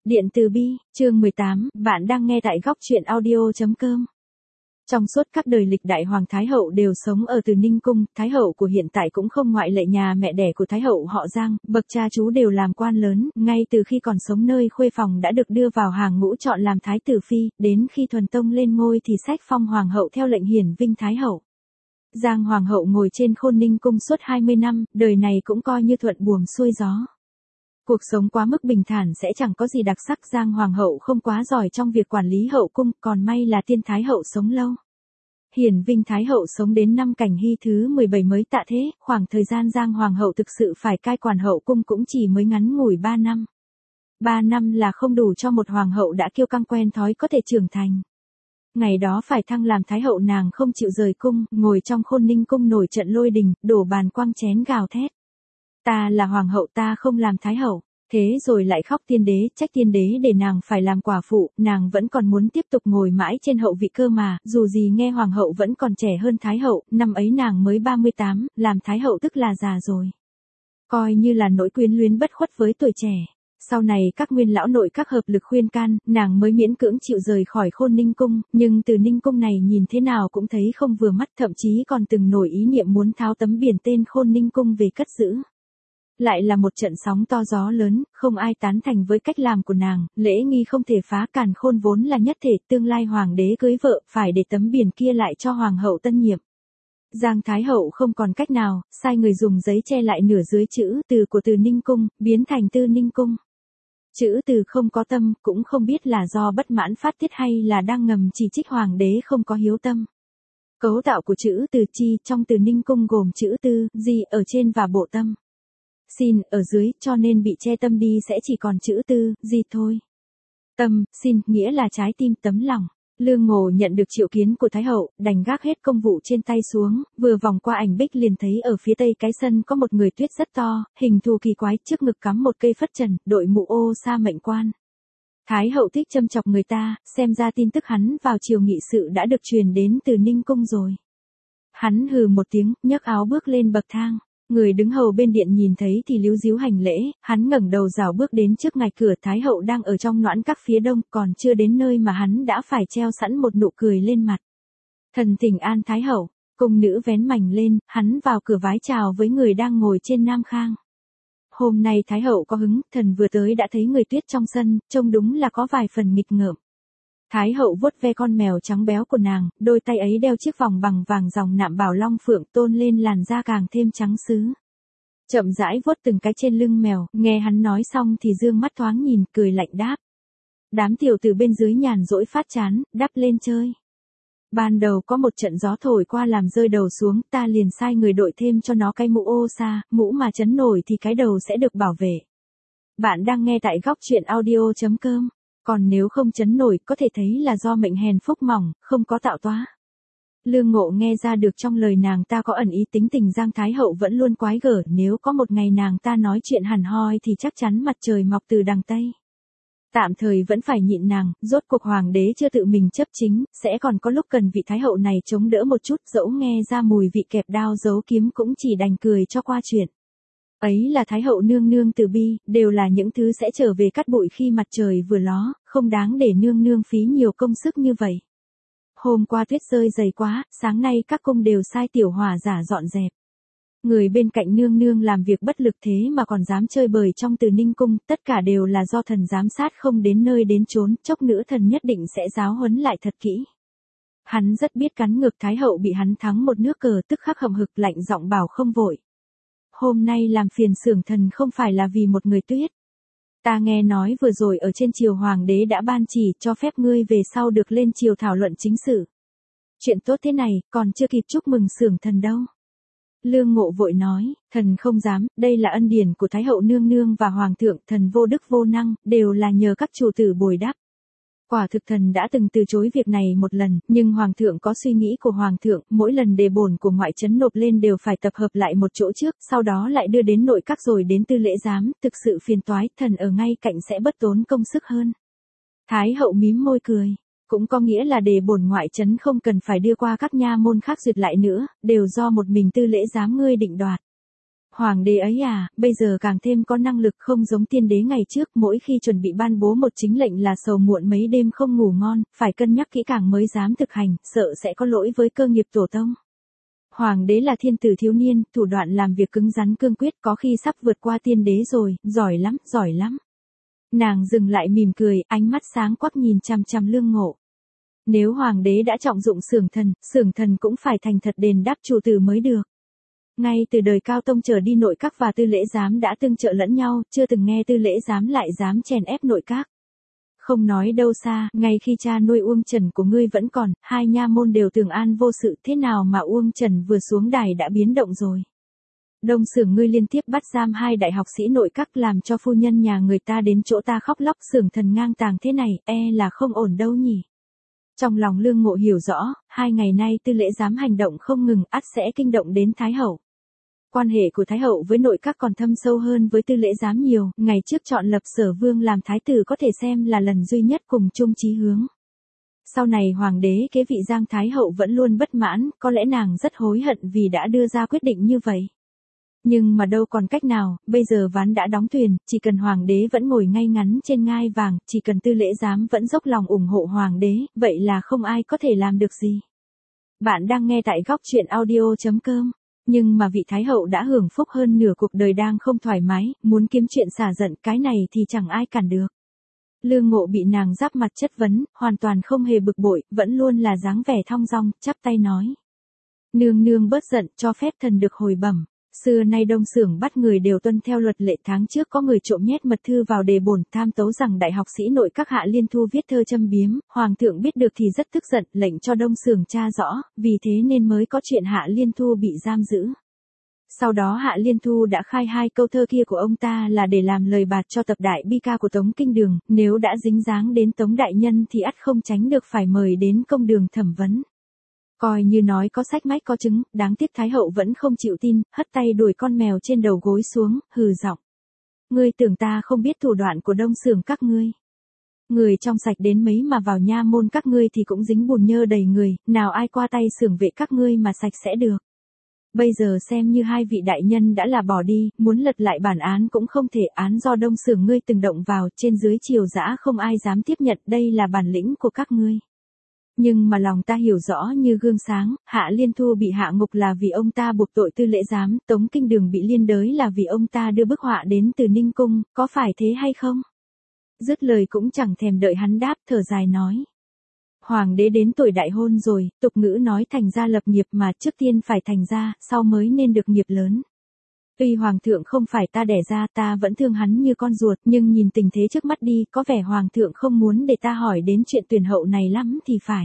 Điện từ bi, chương 18, bạn đang nghe tại góc truyện audio.com. Trong suốt các đời lịch đại Hoàng Thái Hậu đều sống ở Từ Ninh Cung, Thái Hậu của hiện tại cũng không ngoại lệ, nhà mẹ đẻ của Thái Hậu họ Giang, bậc cha chú đều làm quan lớn, ngay từ khi còn sống nơi khuê phòng đã được đưa vào hàng ngũ chọn làm Thái tử Phi, đến khi Thuần Tông lên ngôi thì sách phong Hoàng hậu theo lệnh hiển vinh Thái Hậu. Giang Hoàng hậu ngồi trên Khôn Ninh Cung suốt 20 năm, đời này cũng coi như thuận buồm xuôi gió. Cuộc sống quá mức bình thản sẽ chẳng có gì đặc sắc. Giang Hoàng hậu không quá giỏi trong việc quản lý hậu cung, còn may là Tiên Thái hậu sống lâu. Hiển vinh Thái hậu sống đến năm Cảnh Hy thứ 17 mới tạ thế, khoảng thời gian Giang Hoàng hậu thực sự phải cai quản hậu cung cũng chỉ mới ngắn ngủi 3 năm. 3 năm là không đủ cho một hoàng hậu đã kiêu căng quen thói có thể trưởng thành. Ngày đó phải thăng làm Thái hậu, nàng không chịu rời cung, ngồi trong Khôn Ninh Cung nổi trận lôi đình, đổ bàn quăng chén gào thét. Ta là hoàng hậu, ta không làm thái hậu. Thế rồi lại khóc tiên đế, trách tiên đế để nàng phải làm quả phụ, nàng vẫn còn muốn tiếp tục ngồi mãi trên hậu vị cơ mà, dù gì nghe hoàng hậu vẫn còn trẻ hơn thái hậu, năm ấy nàng mới 38, làm thái hậu tức là già rồi. Coi như là nỗi quyến luyến bất khuất với tuổi trẻ. Sau này các nguyên lão nội các hợp lực khuyên can, nàng mới miễn cưỡng chịu rời khỏi Khôn Ninh Cung, nhưng Từ Ninh Cung này nhìn thế nào cũng thấy không vừa mắt, thậm chí còn từng nổi ý niệm muốn tháo tấm biển tên Khôn Ninh Cung về cất giữ. Lại là một trận sóng to gió lớn, không ai tán thành với cách làm của nàng, lễ nghi không thể phá, càn khôn vốn là nhất thể, tương lai hoàng đế cưới vợ, phải để tấm biển kia lại cho hoàng hậu tân nhiệm. Giang Thái hậu không còn cách nào, sai người dùng giấy che lại nửa dưới chữ Từ của Từ Ninh Cung, biến thành Tư Ninh Cung. Chữ Từ không có tâm, cũng không biết là do bất mãn phát tiết hay là đang ngầm chỉ trích hoàng đế không có hiếu tâm. Cấu tạo của chữ Từ chi trong Từ Ninh Cung gồm chữ Tư, Di ở trên và bộ tâm. Xin ở dưới, cho nên bị che tâm đi sẽ chỉ còn chữ Tư, Di thôi. Tâm, xin, nghĩa là trái tim, tấm lòng. Lương Ngộ nhận được triệu kiến của Thái hậu, đành gác hết công vụ trên tay xuống, vừa vòng qua ảnh bích liền thấy ở phía tây cái sân có một người tuyết rất to, hình thù kỳ quái, trước ngực cắm một cây phất trần, đội mũ ô sa mệnh quan. Thái hậu thích châm chọc người ta, xem ra tin tức hắn vào triều nghị sự đã được truyền đến Từ Ninh Cung rồi. Hắn hừ một tiếng, nhấc áo bước lên bậc thang. Người đứng hầu bên điện nhìn thấy thì líu díu hành lễ, hắn ngẩng đầu rảo bước đến trước ngạch cửa. Thái hậu đang ở trong noãn các phía đông, còn chưa đến nơi mà hắn đã phải treo sẵn một nụ cười lên mặt. Thần thỉnh an Thái hậu, cung nữ vén mảnh lên, hắn vào cửa vái chào với người đang ngồi trên nam khang. Hôm nay Thái hậu có hứng, thần vừa tới đã thấy người tuyết trong sân, trông đúng là có vài phần nghịch ngợm. Thái hậu vuốt ve con mèo trắng béo của nàng, đôi tay ấy đeo chiếc vòng bằng vàng dòng nạm bảo long phượng tôn lên làn da càng thêm trắng sứ. Chậm rãi vuốt từng cái trên lưng mèo, nghe hắn nói xong thì dương mắt thoáng nhìn, cười lạnh đáp. Đám tiểu tử bên dưới nhàn rỗi phát chán, đắp lên chơi. Ban đầu có một trận gió thổi qua làm rơi đầu xuống, ta liền sai người đội thêm cho nó cái mũ ô sa, mũ mà chấn nổi thì cái đầu sẽ được bảo vệ. Bạn đang nghe tại góc truyện audio.com. Còn nếu không chấn nổi, có thể thấy là do mệnh hèn phúc mỏng, không có tạo hóa. Lương Ngộ nghe ra được trong lời nàng ta có ẩn ý tính tình Giang Thái hậu vẫn luôn quái gở, nếu có một ngày nàng ta nói chuyện hẳn hoi thì chắc chắn mặt trời mọc từ đằng Tây. Tạm thời vẫn phải nhịn nàng, rốt cuộc hoàng đế chưa tự mình chấp chính, sẽ còn có lúc cần vị Thái hậu này chống đỡ một chút, dẫu nghe ra mùi vị kẹp đao giấu kiếm cũng chỉ đành cười cho qua chuyện. Ấy là Thái hậu nương nương từ bi, đều là những thứ sẽ trở về cát bụi khi mặt trời vừa ló, không đáng để nương nương phí nhiều công sức như vậy. Hôm qua tuyết rơi dày quá, sáng nay các cung đều sai tiểu hỏa giả dọn dẹp. Người bên cạnh nương nương làm việc bất lực thế mà còn dám chơi bời trong Từ Ninh Cung, tất cả đều là do thần giám sát không đến nơi đến chốn, chốc nữa thần nhất định sẽ giáo huấn lại thật kỹ. Hắn rất biết cắn ngược. Thái hậu bị hắn thắng một nước cờ tức khắc hậm hực, lạnh giọng bảo không vội. Hôm nay làm phiền xưởng thần không phải là vì một người tuyết. Ta nghe nói vừa rồi ở trên triều hoàng đế đã ban chỉ cho phép ngươi về sau được lên triều thảo luận chính sự. Chuyện tốt thế này, còn chưa kịp chúc mừng xưởng thần đâu. Lương Ngộ vội nói, thần không dám, đây là ân điển của Thái hậu nương nương và hoàng thượng, thần vô đức vô năng, đều là nhờ các chủ tử bồi đắp. Quả thực thần đã từng từ chối việc này một lần, nhưng hoàng thượng có suy nghĩ của hoàng thượng, mỗi lần đề bổn của ngoại trấn nộp lên đều phải tập hợp lại một chỗ trước, sau đó lại đưa đến nội các rồi đến tư lễ giám, thực sự phiền toái, thần ở ngay cạnh sẽ bất tốn công sức hơn. Thái hậu mím môi cười, cũng có nghĩa là đề bổn ngoại trấn không cần phải đưa qua các nha môn khác duyệt lại nữa, đều do một mình tư lễ giám ngươi định đoạt. Hoàng đế ấy à, bây giờ càng thêm có năng lực không giống tiên đế ngày trước, mỗi khi chuẩn bị ban bố một chính lệnh là sầu muộn mấy đêm không ngủ ngon, phải cân nhắc kỹ càng mới dám thực hành, sợ sẽ có lỗi với cơ nghiệp tổ tông. Hoàng đế là thiên tử thiếu niên, thủ đoạn làm việc cứng rắn cương quyết, có khi sắp vượt qua tiên đế rồi, giỏi lắm, giỏi lắm. Nàng dừng lại mỉm cười, ánh mắt sáng quắc nhìn chằm chằm Lương Ngộ. Nếu hoàng đế đã trọng dụng xưởng thần cũng phải thành thật đền đáp chủ tử mới được. Ngay từ đời Cao Tông trở đi nội các và tư lễ giám đã tương trợ lẫn nhau, chưa từng nghe tư lễ giám lại dám chèn ép nội các. Không nói đâu xa, ngay khi cha nuôi Uông Trần của ngươi vẫn còn, hai nha môn đều tường an vô sự, thế nào mà Uông Trần vừa xuống đài đã biến động rồi. Đông Xưởng ngươi liên tiếp bắt giam hai đại học sĩ nội các, làm cho phu nhân nhà người ta đến chỗ ta khóc lóc, xưởng thần ngang tàng thế này, là không ổn đâu nhỉ. Trong lòng Lương Ngộ hiểu rõ, 2 ngày nay tư lễ giám hành động không ngừng, ắt sẽ kinh động đến Thái Hậu. Quan hệ của Thái Hậu với nội các còn thâm sâu hơn với tư lễ giám nhiều, ngày trước chọn lập Sở Vương làm thái tử có thể xem là lần duy nhất cùng chung chí hướng. Sau này hoàng đế kế vị Giang Thái Hậu vẫn luôn bất mãn, có lẽ nàng rất hối hận vì đã đưa ra quyết định như vậy. Nhưng mà đâu còn cách nào, bây giờ ván đã đóng thuyền, chỉ cần hoàng đế vẫn ngồi ngay ngắn trên ngai vàng, chỉ cần tư lễ giám vẫn dốc lòng ủng hộ hoàng đế, vậy là không ai có thể làm được gì. Bạn đang nghe tại góc truyện audio.com. Nhưng mà vị Thái Hậu đã hưởng phúc hơn nửa cuộc đời đang không thoải mái, muốn kiếm chuyện xả giận, cái này thì chẳng ai cản được. Lương Ngộ bị nàng giáp mặt chất vấn, hoàn toàn không hề bực bội, vẫn luôn là dáng vẻ thong dong, chắp tay nói. Nương nương bớt giận, cho phép thần được hồi bẩm. Xưa nay Đông Xưởng bắt người đều tuân theo luật lệ, tháng trước có người trộm nhét mật thư vào đề bổn, tham tấu rằng đại học sĩ nội các Hạ Liên Thu viết thơ châm biếm, hoàng thượng biết được thì rất tức giận, lệnh cho Đông Xưởng tra rõ, vì thế nên mới có chuyện Hạ Liên Thu bị giam giữ. Sau đó Hạ Liên Thu đã khai 2 câu thơ kia của ông ta là để làm lời bạt cho tập đại bi ca của Tống Kinh Đường, nếu đã dính dáng đến Tống đại nhân thì ắt không tránh được phải mời đến công đường thẩm vấn. Coi như nói có sách mách có chứng, đáng tiếc Thái Hậu vẫn không chịu tin, hất tay đuổi con mèo trên đầu gối xuống, hừ giọng. Ngươi tưởng ta không biết thủ đoạn của Đông Xưởng các ngươi. Người trong sạch đến mấy mà vào nha môn các ngươi thì cũng dính bùn nhơ đầy người, nào ai qua tay xưởng vệ các ngươi mà sạch sẽ được. Bây giờ xem như hai vị đại nhân đã là bỏ đi, muốn lật lại bản án cũng không thể, án do Đông Xưởng ngươi từng động vào, trên dưới triều dã không ai dám tiếp nhận, đây là bản lĩnh của các ngươi. Nhưng mà lòng ta hiểu rõ như gương sáng, Hạ Liên Thu bị hạ ngục là vì ông ta buộc tội tư lễ giám, Tống Kinh Đường bị liên đới là vì ông ta đưa bức họa đến từ Ninh Cung, có phải thế hay không? Dứt lời cũng chẳng thèm đợi hắn đáp, thở dài nói. Hoàng đế đến tuổi đại hôn rồi, tục ngữ nói thành gia lập nghiệp mà, trước tiên phải thành gia, sau mới nên được nghiệp lớn. Tuy hoàng thượng không phải ta đẻ ra, ta vẫn thương hắn như con ruột, nhưng nhìn tình thế trước mắt đi, có vẻ hoàng thượng không muốn để ta hỏi đến chuyện tuyển hậu này lắm thì phải.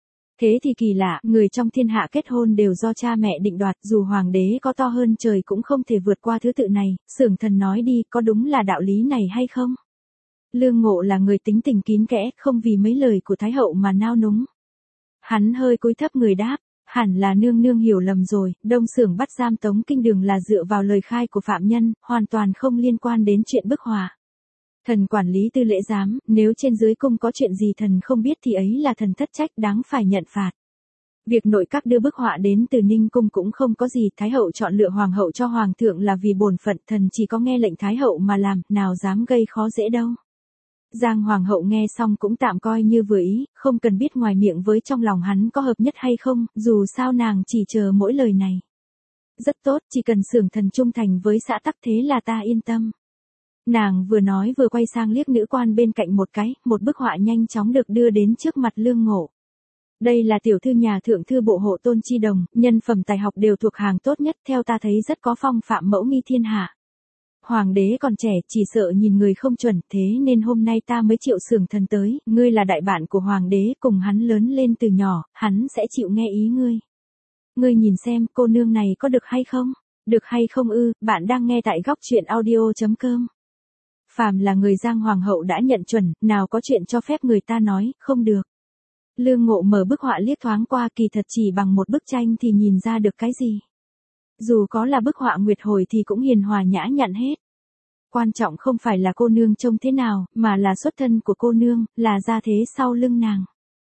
Thế thì kỳ lạ, người trong thiên hạ kết hôn đều do cha mẹ định đoạt, dù hoàng đế có to hơn trời cũng không thể vượt qua thứ tự này, Xưởng thần nói đi, có đúng là đạo lý này hay không? Lương Ngộ là người tính tình kín kẽ, không vì mấy lời của Thái Hậu mà nao núng. Hắn hơi cúi thấp người đáp. Hẳn là nương nương hiểu lầm rồi, Đông Xưởng bắt giam Tống Kinh Đường là dựa vào lời khai của phạm nhân, hoàn toàn không liên quan đến chuyện bức họa. Thần quản lý tư lễ giám, nếu trên dưới cung có chuyện gì thần không biết thì ấy là thần thất trách, đáng phải nhận phạt. Việc nội các đưa bức họa đến từ Ninh Cung cũng không có gì, Thái Hậu chọn lựa hoàng hậu cho hoàng thượng là vì bổn phận, thần chỉ có nghe lệnh Thái Hậu mà làm, nào dám gây khó dễ đâu. Giang Hoàng hậu nghe xong cũng tạm coi như vừa ý, không cần biết ngoài miệng với trong lòng hắn có hợp nhất hay không, dù sao nàng chỉ chờ mỗi lời này. Rất tốt, chỉ cần Xưởng thần trung thành với xã tắc thế là ta yên tâm. Nàng vừa nói vừa quay sang liếc nữ quan bên cạnh một cái, một bức họa nhanh chóng được đưa đến trước mặt Lương Ngộ. Đây là tiểu thư nhà thượng thư bộ hộ Tôn Chi Đồng, nhân phẩm tài học đều thuộc hàng tốt nhất, theo ta thấy rất có phong phạm mẫu nghi thiên hạ. Hoàng đế còn trẻ, chỉ sợ nhìn người không chuẩn, thế nên hôm nay ta mới triệu Xưởng thần tới, ngươi là đại bạn của hoàng đế, cùng hắn lớn lên từ nhỏ, hắn sẽ chịu nghe ý ngươi. Ngươi nhìn xem, cô nương này có được hay không? Được hay không ư? Bạn đang nghe tại góc truyện audio.com. Phàm là người Giang Hoàng hậu đã nhận chuẩn, nào có chuyện cho phép người ta nói, không được. Lương Ngộ mở bức họa liếc thoáng qua, kỳ thật chỉ bằng một bức tranh thì nhìn ra được cái gì. Dù có là bức họa nguyệt hồi thì cũng hiền hòa nhã nhặn hết. Quan trọng không phải là cô nương trông thế nào, mà là xuất thân của cô nương, là gia thế sau lưng nàng.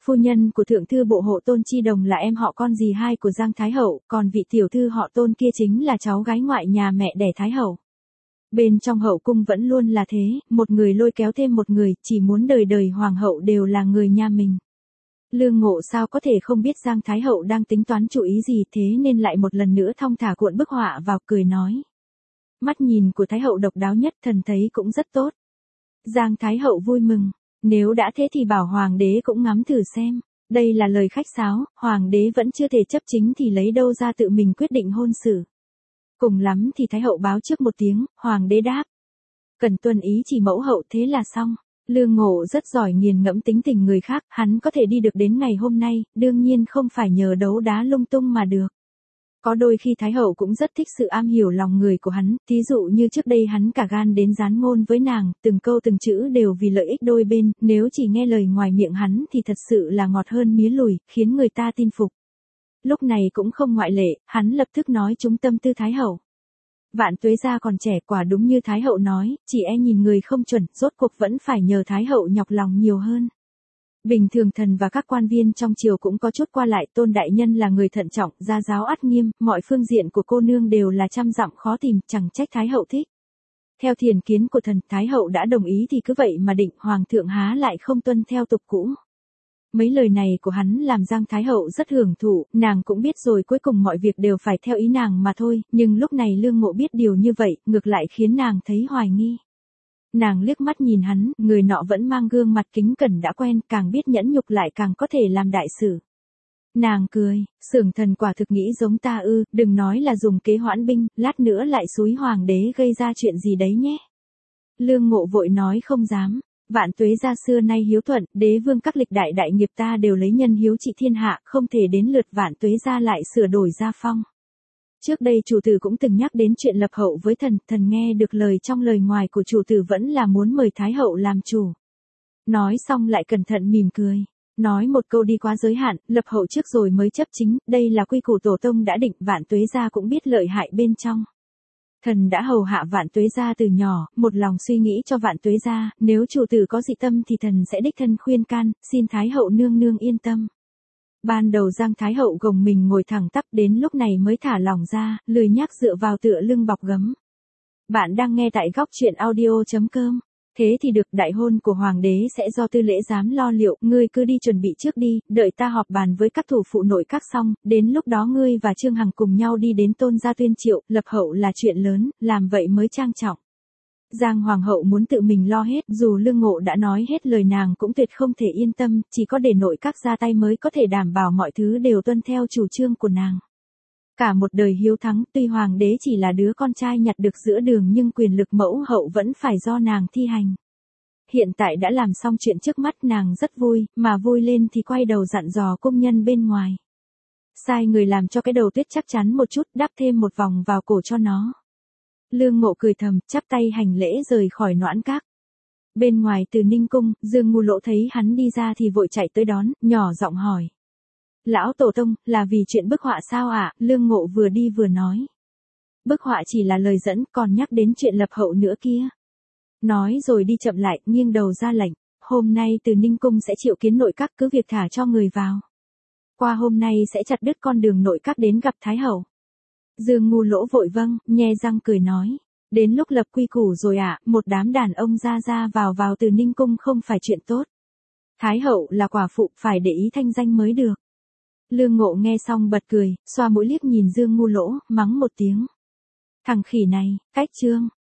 Phu nhân của thượng thư bộ hộ Tôn Chi Đồng là em họ con dì hai của Giang Thái Hậu, còn vị tiểu thư họ Tôn kia chính là cháu gái ngoại nhà mẹ đẻ Thái Hậu. Bên trong hậu cung vẫn luôn là thế, một người lôi kéo thêm một người, chỉ muốn đời đời hoàng hậu đều là người nhà mình. Lương Ngộ sao có thể không biết Giang Thái Hậu đang tính toán chủ ý gì, thế nên lại một lần nữa thong thả cuộn bức họa vào, cười nói. Mắt nhìn của Thái Hậu độc đáo nhất, thần thấy cũng rất tốt. Giang Thái Hậu vui mừng, nếu đã thế thì bảo hoàng đế cũng ngắm thử xem. Đây là lời khách sáo, hoàng đế vẫn chưa thể chấp chính thì lấy đâu ra tự mình quyết định hôn sự. Cùng lắm thì Thái Hậu báo trước một tiếng, hoàng đế đáp. Cần tuân ý chỉ mẫu hậu, thế là xong. Lương Ngộ rất giỏi nghiền ngẫm tính tình người khác, hắn có thể đi được đến ngày hôm nay, đương nhiên không phải nhờ đấu đá lung tung mà được. Có đôi khi Thái Hậu cũng rất thích sự am hiểu lòng người của hắn, thí dụ như trước đây hắn cả gan đến gián ngôn với nàng, từng câu từng chữ đều vì lợi ích đôi bên, nếu chỉ nghe lời ngoài miệng hắn thì thật sự là ngọt hơn mía lùi, khiến người ta tin phục. Lúc này cũng không ngoại lệ, hắn lập tức nói trúng tâm tư Thái Hậu. Vạn Tuế gia còn trẻ, quả đúng như Thái Hậu nói, chỉ e nhìn người không chuẩn, rốt cuộc vẫn phải nhờ Thái Hậu nhọc lòng nhiều hơn. Bình thường thần và các quan viên trong triều cũng có chút qua lại, Tôn đại nhân là người thận trọng, gia giáo ắt nghiêm, mọi phương diện của cô nương đều là trăm dặm khó tìm, chẳng trách Thái Hậu thích. Theo thiền kiến của thần, Thái Hậu đã đồng ý thì cứ vậy mà định, hoàng thượng há lại không tuân theo tục cũ. Mấy lời này của hắn làm Giang Thái Hậu rất hưởng thụ, nàng cũng biết rồi cuối cùng mọi việc đều phải theo ý nàng mà thôi, nhưng lúc này Lương Ngộ biết điều như vậy, ngược lại khiến nàng thấy hoài nghi. Nàng liếc mắt nhìn hắn, người nọ vẫn mang gương mặt kính cẩn đã quen, càng biết nhẫn nhục lại càng có thể làm đại sự. Nàng cười, Xưởng thần quả thực nghĩ giống ta ư, đừng nói là dùng kế hoãn binh, lát nữa lại xúi hoàng đế gây ra chuyện gì đấy nhé. Lương Ngộ vội nói không dám. Vạn Tuế gia xưa nay hiếu thuận, đế vương các lịch đại đại nghiệp ta đều lấy nhân hiếu trị thiên hạ, không thể đến lượt Vạn Tuế gia lại sửa đổi gia phong. Trước đây chủ tử cũng từng nhắc đến chuyện lập hậu với thần, thần nghe được lời trong lời ngoài của chủ tử vẫn là muốn mời Thái Hậu làm chủ. Nói xong lại cẩn thận mỉm cười. Nói một câu đi quá giới hạn, lập hậu trước rồi mới chấp chính, đây là quy củ tổ tông đã định, Vạn Tuế gia cũng biết lợi hại bên trong. Thần đã hầu hạ Vạn Tuế gia từ nhỏ, một lòng suy nghĩ cho Vạn Tuế gia, nếu chủ tử có dị tâm thì thần sẽ đích thân khuyên can, xin Thái Hậu nương nương yên tâm. Ban đầu Giang Thái Hậu gồng mình ngồi thẳng tắp, đến lúc này mới thả lỏng ra, lười nhác dựa vào tựa lưng bọc gấm. Bạn đang nghe tại góc truyện audio.com. Thế thì được, đại hôn của hoàng đế sẽ do tư lễ giám lo liệu, ngươi cứ đi chuẩn bị trước đi, đợi ta họp bàn với các thủ phụ nội các xong, đến lúc đó ngươi và Trương Hằng cùng nhau đi đến Tôn gia tuyên triệu, lập hậu là chuyện lớn, làm vậy mới trang trọng. Giang hoàng hậu muốn tự mình lo hết, dù Lương Ngộ đã nói hết lời nàng cũng tuyệt không thể yên tâm, chỉ có để nội các ra tay mới có thể đảm bảo mọi thứ đều tuân theo chủ trương của nàng. Cả một đời hiếu thắng, tuy hoàng đế chỉ là đứa con trai nhặt được giữa đường nhưng quyền lực mẫu hậu vẫn phải do nàng thi hành. Hiện tại đã làm xong chuyện trước mắt, nàng rất vui, mà vui lên thì quay đầu dặn dò cung nhân bên ngoài. Sai người làm cho cái đầu tuyết chắc chắn một chút, đắp thêm một vòng vào cổ cho nó. Lương Ngộ cười thầm, chắp tay hành lễ rời khỏi Noãn Các. Bên ngoài Từ Ninh cung, Dương Ngu Lỗ thấy hắn đi ra thì vội chạy tới đón, nhỏ giọng hỏi. Lão tổ tông, là vì chuyện bức họa sao ạ? Lương Ngộ vừa đi vừa nói. Bức họa chỉ là lời dẫn, còn nhắc đến chuyện lập hậu nữa kia. Nói rồi đi chậm lại, nghiêng đầu ra lệnh. Hôm nay Từ Ninh cung sẽ triệu kiến nội các, cứ việc thả cho người vào. Qua hôm nay sẽ chặt đứt con đường nội các đến gặp Thái Hậu. Dương Ngu Lỗ vội vâng, nhe răng cười nói. Đến lúc lập quy củ rồi ạ, một đám đàn ông ra vào Từ Ninh cung không phải chuyện tốt. Thái Hậu là quả phụ, phải để ý thanh danh mới được. Lương Ngộ nghe xong bật cười, xoa mũi liếc nhìn Dương Ngu Lỗ, mắng một tiếng. Thằng khỉ này, cách chương.